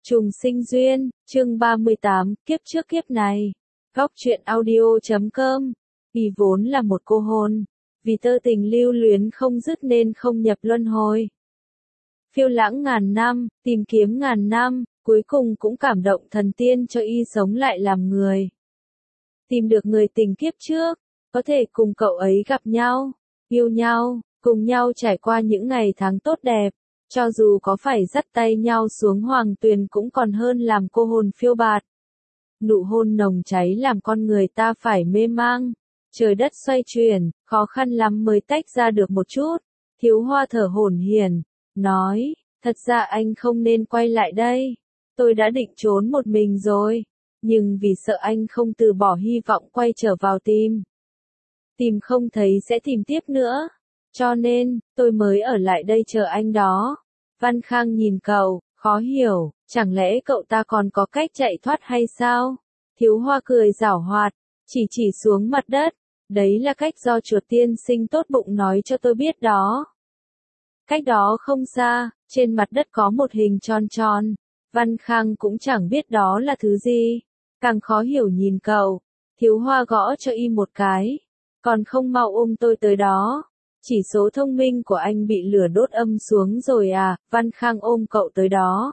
Trùng sinh duyên, chương 38, kiếp trước kiếp này. Góc truyện audio.com. Vì vốn là một cô hồn, vì tơ tình lưu luyến không dứt nên không nhập luân hồi. Phiêu lãng ngàn năm, tìm kiếm ngàn năm, cuối cùng cũng cảm động thần tiên cho y sống lại làm người. Tìm được người tình kiếp trước, có thể cùng cậu ấy gặp nhau, yêu nhau, cùng nhau trải qua những ngày tháng tốt đẹp. Cho dù có phải dắt tay nhau xuống hoàng tuyền cũng còn hơn làm cô hồn phiêu bạt. Nụ hôn nồng cháy làm con người ta phải mê mang. Trời đất xoay chuyển, khó khăn lắm mới tách ra được một chút. Thiếu Hoa thở hổn hển, nói, thật ra anh không nên quay lại đây. Tôi đã định trốn một mình rồi. Nhưng vì sợ anh không từ bỏ hy vọng quay trở vào tìm. Tìm không thấy sẽ tìm tiếp nữa. Cho nên, tôi mới ở lại đây chờ anh đó. Văn Khang nhìn cậu, khó hiểu, chẳng lẽ cậu ta còn có cách chạy thoát hay sao? Thiếu Hoa cười giảo hoạt, chỉ xuống mặt đất. Đấy là cách do chuột tiên sinh tốt bụng nói cho tôi biết đó. Cách đó không xa, trên mặt đất có một hình tròn tròn. Văn Khang cũng chẳng biết đó là thứ gì. Càng khó hiểu nhìn cậu. Thiếu Hoa gõ cho y một cái. Còn không mau ôm tôi tới đó. Chỉ số thông minh của anh bị lửa đốt âm xuống rồi à, Văn Khang ôm cậu tới đó.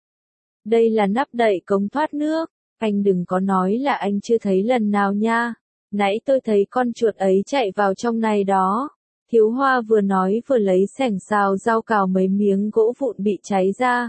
Đây là nắp đậy cống thoát nước, anh đừng có nói là anh chưa thấy lần nào nha. Nãy tôi thấy con chuột ấy chạy vào trong này đó. Thiếu Hoa vừa nói vừa lấy xẻng xào rau cào mấy miếng gỗ vụn bị cháy ra.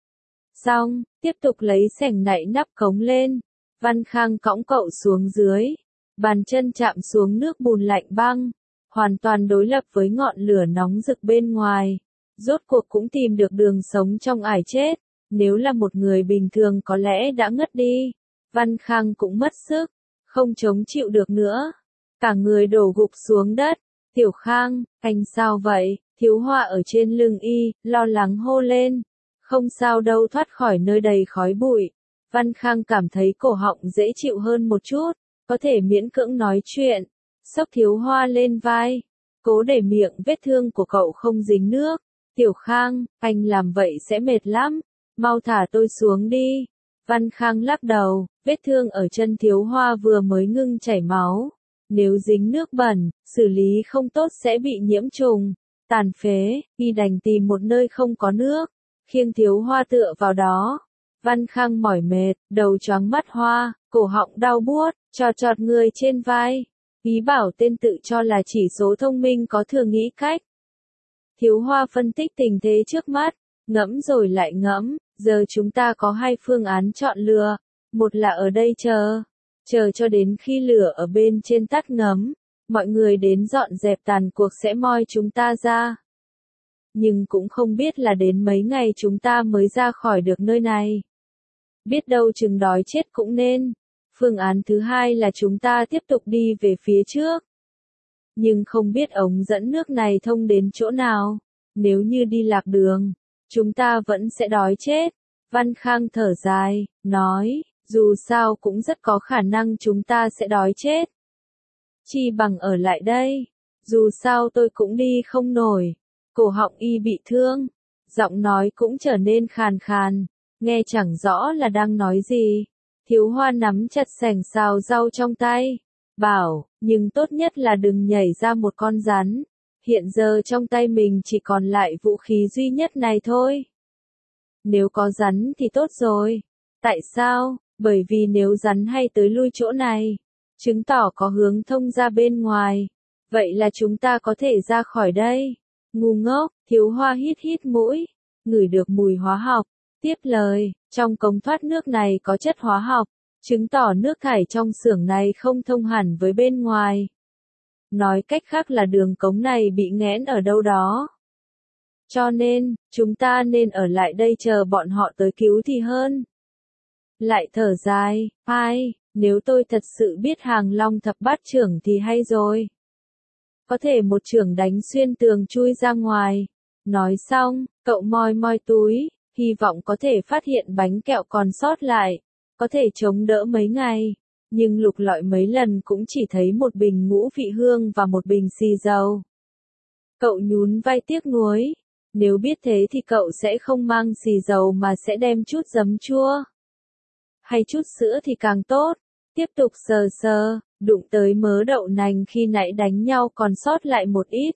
Xong, tiếp tục lấy xẻng nạy nắp cống lên. Văn Khang cõng cậu xuống dưới. Bàn chân chạm xuống nước bùn lạnh băng. Hoàn toàn đối lập với ngọn lửa nóng rực bên ngoài. Rốt cuộc cũng tìm được đường sống trong ải chết. Nếu là một người bình thường có lẽ đã ngất đi. Văn Khang cũng mất sức, không chống chịu được nữa. Cả người đổ gục xuống đất. Tiểu Khang, anh sao vậy? Thiếu Hoa ở trên lưng y, lo lắng hô lên. Không sao đâu, thoát khỏi nơi đầy khói bụi. Văn Khang cảm thấy cổ họng dễ chịu hơn một chút, có thể miễn cưỡng nói chuyện. Xốc Thiếu Hoa lên vai, cố để miệng vết thương của cậu không dính nước. Tiểu Khang, anh làm vậy sẽ mệt lắm, mau thả tôi xuống đi. Văn Khang lắc đầu, vết thương ở chân Thiếu Hoa vừa mới ngưng chảy máu. Nếu dính nước bẩn, xử lý không tốt sẽ bị nhiễm trùng, tàn phế, y đành tìm một nơi không có nước, khiêng Thiếu Hoa tựa vào đó. Văn Khang mỏi mệt, đầu choáng mắt hoa, cổ họng đau buốt, chọt người trên vai. Ý bảo tên tự cho là chỉ số thông minh có thừa nghĩ cách. Thiếu Hoa phân tích tình thế trước mắt, ngẫm rồi lại ngẫm, giờ chúng ta có hai phương án chọn lựa. Một là ở đây chờ cho đến khi lửa ở bên trên tắt ngấm, mọi người đến dọn dẹp tàn cuộc sẽ moi chúng ta ra. Nhưng cũng không biết là đến mấy ngày chúng ta mới ra khỏi được nơi này. Biết đâu chừng đói chết cũng nên. Phương án thứ hai là chúng ta tiếp tục đi về phía trước. Nhưng không biết ống dẫn nước này thông đến chỗ nào. Nếu như đi lạc đường, chúng ta vẫn sẽ đói chết. Văn Khang thở dài, nói, dù sao cũng rất có khả năng chúng ta sẽ đói chết. Chi bằng ở lại đây. Dù sao tôi cũng đi không nổi. Cổ họng y bị thương. Giọng nói cũng trở nên khàn khàn. Nghe chẳng rõ là đang nói gì. Thiếu Hoa nắm chặt xẻng xào rau trong tay. Bảo, nhưng tốt nhất là đừng nhảy ra một con rắn. Hiện giờ trong tay mình chỉ còn lại vũ khí duy nhất này thôi. Nếu có rắn thì tốt rồi. Tại sao? Bởi vì nếu rắn hay tới lui chỗ này, chứng tỏ có hướng thông ra bên ngoài. Vậy là chúng ta có thể ra khỏi đây. Ngu ngốc, Thiếu Hoa hít mũi, ngửi được mùi hóa học. Tiếp lời, trong cống thoát nước này có chất hóa học, chứng tỏ nước thải trong xưởng này không thông hẳn với bên ngoài. Nói cách khác là đường cống này bị nghẽn ở đâu đó. Cho nên, chúng ta nên ở lại đây chờ bọn họ tới cứu thì hơn. Lại thở dài, ai, nếu tôi thật sự biết Hàng Long thập bát chưởng thì hay rồi. Có thể một chưởng đánh xuyên tường chui ra ngoài. Nói xong, cậu moi túi, hy vọng có thể phát hiện bánh kẹo còn sót lại, có thể chống đỡ mấy ngày. Nhưng lục lọi mấy lần cũng chỉ thấy một bình ngũ vị hương và một bình xì dầu. Cậu nhún vai tiếc nuối, Nếu biết thế thì cậu sẽ không mang xì dầu mà sẽ đem chút giấm chua. Hay chút sữa thì càng tốt. Tiếp tục sờ sờ, đụng tới mớ đậu nành khi nãy đánh nhau còn sót lại một ít.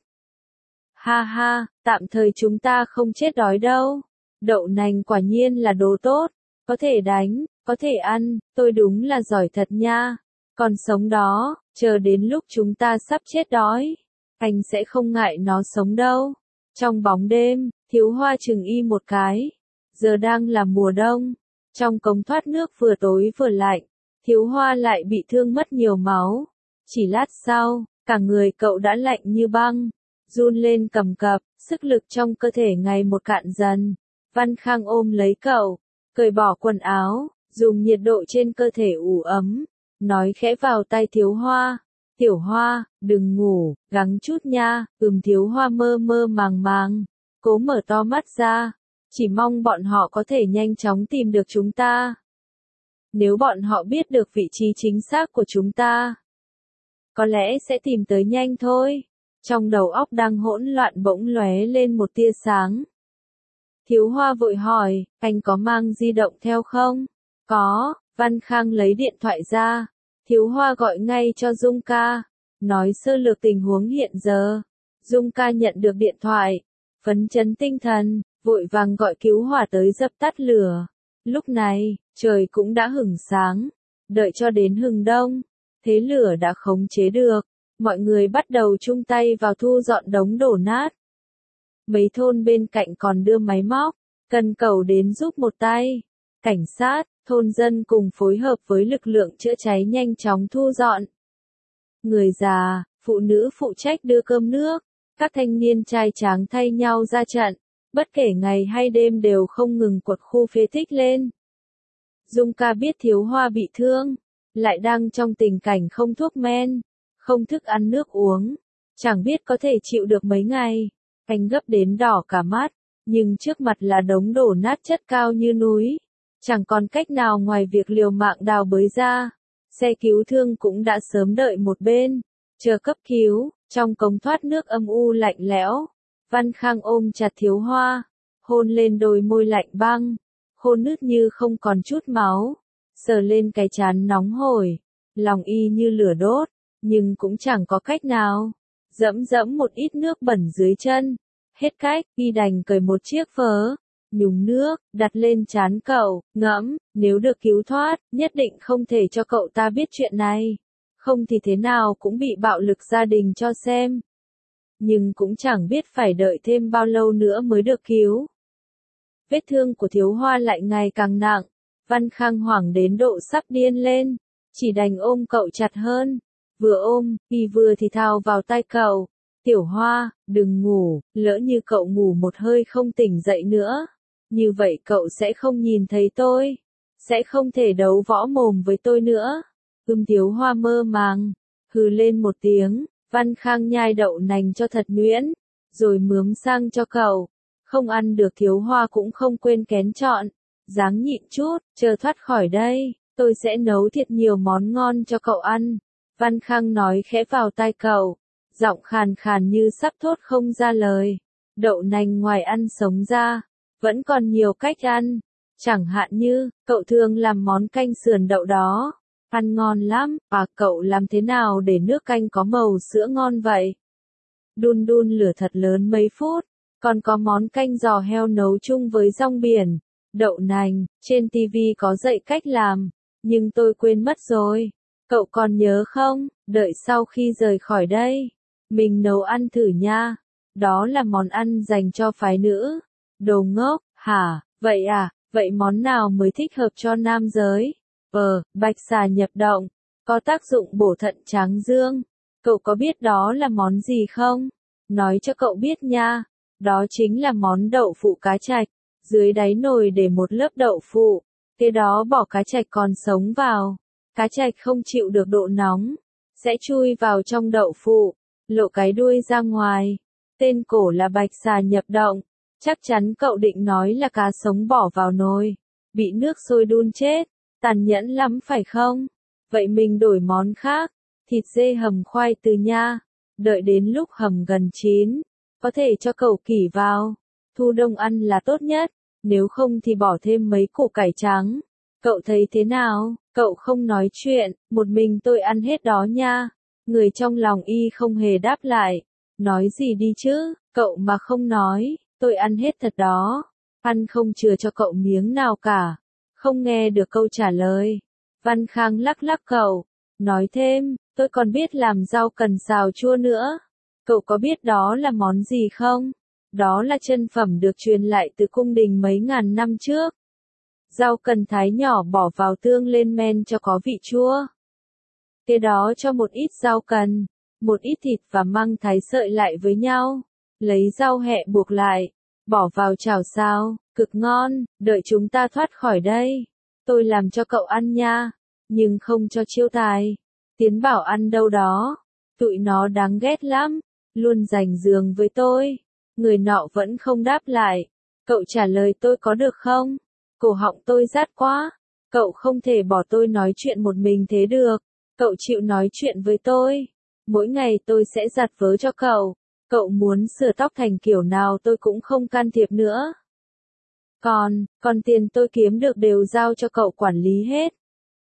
Ha ha, tạm thời chúng ta không chết đói đâu. Đậu nành quả nhiên là đồ tốt. Có thể đánh, có thể ăn, tôi đúng là giỏi thật nha. Còn sống đó, chờ đến lúc chúng ta sắp chết đói, anh sẽ không ngại nó sống đâu. Trong bóng đêm, Thiếu Hoa chừng y một cái. Giờ đang là mùa đông. Trong cống thoát nước vừa tối vừa lạnh, Thiếu Hoa lại bị thương mất nhiều máu. Chỉ lát sau, cả người cậu đã lạnh như băng, run lên cầm cập, sức lực trong cơ thể ngày một cạn dần. Văn Khang ôm lấy cậu, cởi bỏ quần áo, dùng nhiệt độ trên cơ thể ủ ấm, nói khẽ vào tai Thiếu Hoa. Tiểu Hoa, đừng ngủ, gắng chút nha. Thiếu Hoa mơ mơ màng màng, cố mở to mắt ra, chỉ mong bọn họ có thể nhanh chóng tìm được chúng ta. Nếu bọn họ biết được vị trí chính xác của chúng ta, có lẽ sẽ tìm tới nhanh thôi. Trong đầu óc đang hỗn loạn bỗng lóe lên một tia sáng. Thiếu Hoa vội hỏi, anh có mang di động theo không? Có, Văn Khang lấy điện thoại ra. Thiếu Hoa gọi ngay cho Dung ca, nói sơ lược tình huống hiện giờ. Dung ca nhận được điện thoại, phấn chấn tinh thần, vội vàng gọi cứu hỏa tới dập tắt lửa. Lúc này, trời cũng đã hửng sáng, đợi cho đến hừng đông, thế lửa đã khống chế được, mọi người bắt đầu chung tay vào thu dọn đống đổ nát. Mấy thôn bên cạnh còn đưa máy móc, cần cầu đến giúp một tay. Cảnh sát, thôn dân cùng phối hợp với lực lượng chữa cháy nhanh chóng thu dọn. Người già, phụ nữ phụ trách đưa cơm nước, các thanh niên trai tráng thay nhau ra trận, bất kể ngày hay đêm đều không ngừng quật khu phế tích lên. Dung ca biết Thiếu Hoa bị thương, lại đang trong tình cảnh không thuốc men, không thức ăn nước uống, chẳng biết có thể chịu được mấy ngày. Anh gấp đến đỏ cả mắt, nhưng trước mặt là đống đổ nát chất cao như núi. Chẳng còn cách nào ngoài việc liều mạng đào bới ra. Xe cứu thương cũng đã sớm đợi một bên, chờ cấp cứu. Trong cống thoát nước âm u lạnh lẽo, Văn Khang ôm chặt Thiếu Hoa, hôn lên đôi môi lạnh băng, khô nứt như không còn chút máu, sờ lên cái trán nóng hổi, lòng y như lửa đốt, nhưng cũng chẳng có cách nào. Dẫm dẫm một ít nước bẩn dưới chân, hết cách, y đành cởi một chiếc vớ, nhúng nước, đặt lên trán cậu, ngẫm, nếu được cứu thoát, nhất định không thể cho cậu ta biết chuyện này. Không thì thế nào cũng bị bạo lực gia đình cho xem. Nhưng cũng chẳng biết phải đợi thêm bao lâu nữa mới được cứu. Vết thương của Thiếu Hoa lại ngày càng nặng, Văn Khang hoảng đến độ sắp điên lên, chỉ đành ôm cậu chặt hơn. Vừa ôm, y vừa thì thào vào tai cậu, Tiểu Hoa, đừng ngủ, lỡ như cậu ngủ một hơi không tỉnh dậy nữa. Như vậy cậu sẽ không nhìn thấy tôi, sẽ không thể đấu võ mồm với tôi nữa. Thiếu Hoa mơ màng, hừ lên một tiếng, Văn Khang nhai đậu nành cho thật nhuyễn, rồi mướm sang cho cậu. Không ăn được Thiếu Hoa cũng không quên kén chọn, ráng nhịn chút, chờ thoát khỏi đây, tôi sẽ nấu thiệt nhiều món ngon cho cậu ăn. Văn Khang nói khẽ vào tai cậu, giọng khàn khàn như sắp thốt không ra lời. Đậu nành ngoài ăn sống ra, vẫn còn nhiều cách ăn, chẳng hạn như, cậu thường làm món canh sườn đậu đó. Ăn ngon lắm, cậu làm thế nào để nước canh có màu sữa ngon vậy? Đun đun lửa thật lớn mấy phút, còn có món canh giò heo nấu chung với rong biển, đậu nành, trên tivi có dạy cách làm, nhưng tôi quên mất rồi. Cậu còn nhớ không? Đợi sau khi rời khỏi đây, mình nấu ăn thử nha. Đó là món ăn dành cho phái nữ. Đồ ngốc, hả? Vậy à, vậy món nào mới thích hợp cho nam giới? Bạch xà nhập động, có tác dụng bổ thận tráng dương. Cậu có biết đó là món gì không? Nói cho cậu biết nha. Đó chính là món đậu phụ cá trạch. Dưới đáy nồi để một lớp đậu phụ. Kế đó bỏ cá trạch còn sống vào. Cá trạch không chịu được độ nóng, sẽ chui vào trong đậu phụ, lộ cái đuôi ra ngoài. Tên cổ là bạch xà nhập động. Chắc chắn cậu định nói là cá sống bỏ vào nồi, bị nước sôi đun chết. Tàn nhẫn lắm phải không? Vậy mình đổi món khác, thịt dê hầm khoai từ nha. Đợi đến lúc hầm gần chín, có thể cho cậu kỷ vào. thu đông ăn là tốt nhất, nếu không thì bỏ thêm mấy củ cải trắng. Cậu thấy thế nào? Cậu không nói chuyện, một mình tôi ăn hết đó nha. Người trong lòng y không hề đáp lại. Nói gì đi chứ, cậu mà không nói, tôi ăn hết thật đó. Ăn không chừa cho cậu miếng nào cả. Không nghe được câu trả lời. Văn Khang lắc lắc cậu, nói thêm, tôi còn biết làm rau cần xào chua nữa. Cậu có biết đó là món gì không? Đó là chân phẩm được truyền lại từ cung đình mấy ngàn năm trước. Rau cần thái nhỏ bỏ vào tương lên men cho có vị chua. Kế đó cho một ít rau cần, một ít thịt và măng thái sợi lại với nhau. Lấy rau hẹ buộc lại, bỏ vào chảo xào, cực ngon, đợi chúng ta thoát khỏi đây. Tôi làm cho cậu ăn nha, nhưng không cho Chiêu Tài. Tiến bảo ăn đâu đó, tụi nó đáng ghét lắm, luôn giành giường với tôi. Người nọ vẫn không đáp lại. Cậu trả lời tôi có được không? Cổ họng tôi rát quá. Cậu không thể bỏ tôi nói chuyện một mình thế được. Cậu chịu nói chuyện với tôi. Mỗi ngày tôi sẽ giặt vớ cho cậu. Cậu muốn sửa tóc thành kiểu nào tôi cũng không can thiệp nữa. Còn tiền tôi kiếm được đều giao cho cậu quản lý hết.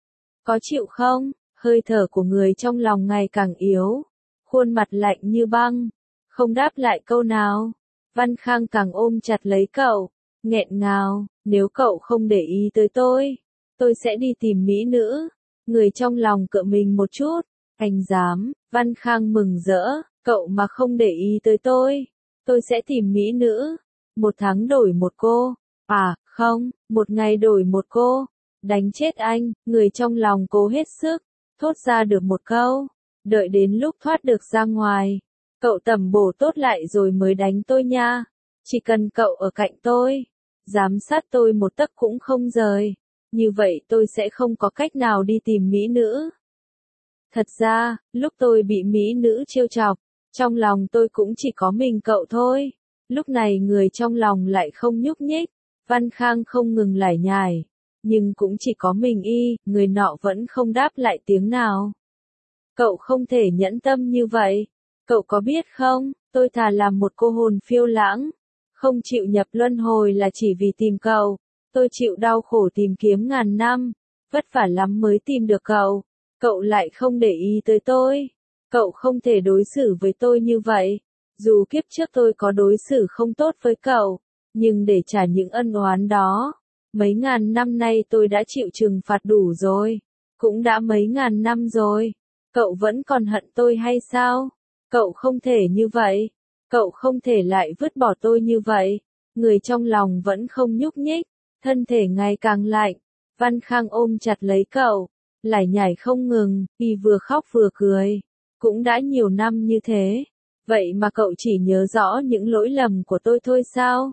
Có chịu không? Hơi thở của người trong lòng ngày càng yếu. Khuôn mặt lạnh như băng. Không đáp lại câu nào. Văn Khang càng ôm chặt lấy cậu. Nghẹn ngào, nếu cậu không để ý tới tôi sẽ đi tìm mỹ nữ. Người trong lòng cựa mình một chút. Anh dám, Văn Khang mừng rỡ, cậu mà không để ý tới tôi sẽ tìm mỹ nữ. 1 tháng đổi một cô. À, không, 1 ngày đổi một cô. Đánh chết anh, người trong lòng cố hết sức, thốt ra được một câu. Đợi đến lúc thoát được ra ngoài, cậu tẩm bổ tốt lại rồi mới đánh tôi nha. Chỉ cần cậu ở cạnh tôi, giám sát tôi một tấc cũng không rời. Như vậy tôi sẽ không có cách nào đi tìm mỹ nữ. Thật ra, lúc tôi bị mỹ nữ trêu chọc, trong lòng tôi cũng chỉ có mình cậu thôi. Lúc này người trong lòng lại không nhúc nhích. Văn Khang không ngừng lải nhải. Nhưng cũng chỉ có mình y, người nọ vẫn không đáp lại tiếng nào. Cậu không thể nhẫn tâm như vậy. Cậu có biết không, tôi thà làm một cô hồn phiêu lãng. Không chịu nhập luân hồi là chỉ vì tìm cậu. Tôi chịu đau khổ tìm kiếm ngàn năm. Vất vả lắm mới tìm được cậu. Cậu lại không để ý tới tôi. Cậu không thể đối xử với tôi như vậy. Dù kiếp trước tôi có đối xử không tốt với cậu. Nhưng để trả những ân oán đó. Mấy ngàn năm nay tôi đã chịu trừng phạt đủ rồi. Cũng đã mấy ngàn năm rồi. Cậu vẫn còn hận tôi hay sao? Cậu không thể như vậy. Cậu không thể lại vứt bỏ tôi như vậy. Người trong lòng vẫn không nhúc nhích. Thân thể ngày càng lạnh. Văn Khang ôm chặt lấy cậu. Lải nhải không ngừng, y vừa khóc vừa cười. Cũng đã nhiều năm như thế. Vậy mà cậu chỉ nhớ rõ những lỗi lầm của tôi thôi sao?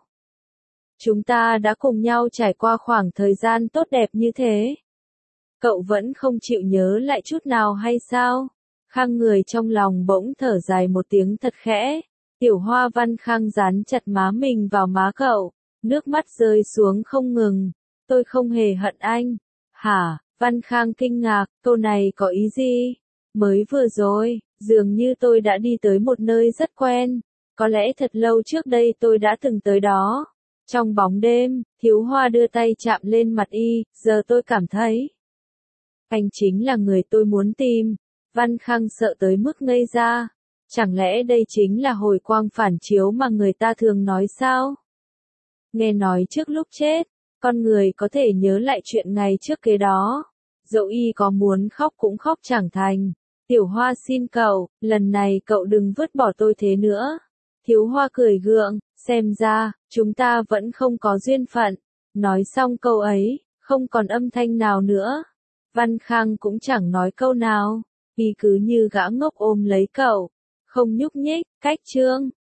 Chúng ta đã cùng nhau trải qua khoảng thời gian tốt đẹp như thế. Cậu vẫn không chịu nhớ lại chút nào hay sao? Khang người trong lòng bỗng thở dài một tiếng thật khẽ. Tiểu Hoa Văn Khang dán chặt má mình vào má cậu. Nước mắt rơi xuống không ngừng. Tôi không hề hận anh. Hả? Văn Khang kinh ngạc, câu này có ý gì? Mới vừa rồi, dường như tôi đã đi tới một nơi rất quen. Có lẽ thật lâu trước đây tôi đã từng tới đó. Trong bóng đêm, Thiếu Hoa đưa tay chạm lên mặt y, giờ tôi cảm thấy. Anh chính là người tôi muốn tìm. Văn Khang sợ tới mức ngây ra. Chẳng lẽ đây chính là hồi quang phản chiếu mà người ta thường nói sao? Nghe nói trước lúc chết, con người có thể nhớ lại chuyện ngày trước kế đó. Dẫu y có muốn khóc cũng khóc chẳng thành. Tiểu Hoa xin cậu, lần này cậu đừng vứt bỏ tôi thế nữa. Thiếu Hoa cười gượng, xem ra, chúng ta vẫn không có duyên phận. Nói xong câu ấy, không còn âm thanh nào nữa. Văn Khang cũng chẳng nói câu nào. Y cứ như gã ngốc ôm lấy cậu. Không nhúc nhích, cách chương.